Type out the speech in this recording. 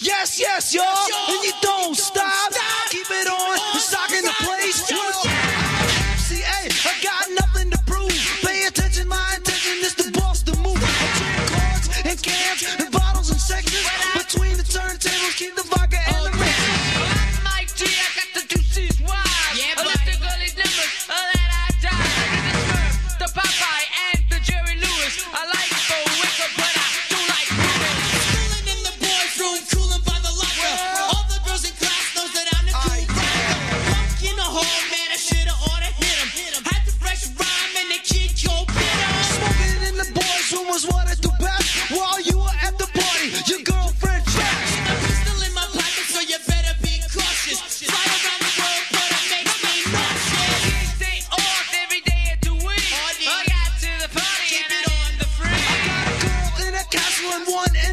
Yes, yes, y'all. And you don't stop. Keep it on. We're stocking the place. See, hey, I got nothing to prove. Pay attention, my intention is to boss the move. I drink cards and cans and bottles and sections. Between the turntables, keep the vodka and the mix. Mike G, I got the juices wild. Yeah, but the gully dimmers, that I die. The Smurf, the Popeye, and the Jerry Lewis. I like the wicker, but I do like Lewis. Cooling in the boys' room, cooling by the locker. All the girls in class knows that I'm the cool rocker. Walk in the hall, man, I shoulda oughta hit him. Had the fresh rhyme and the kid go bitter. Smoking in the boys' room was what I do best. While you were at the party, your girlfriend checked. A pistol in my pocket, so you better be cautious. Fly around the world, but it makes me nauseous. Kids stay off every day of the week. I got to the party and I am the free. I got a girl in a castle and one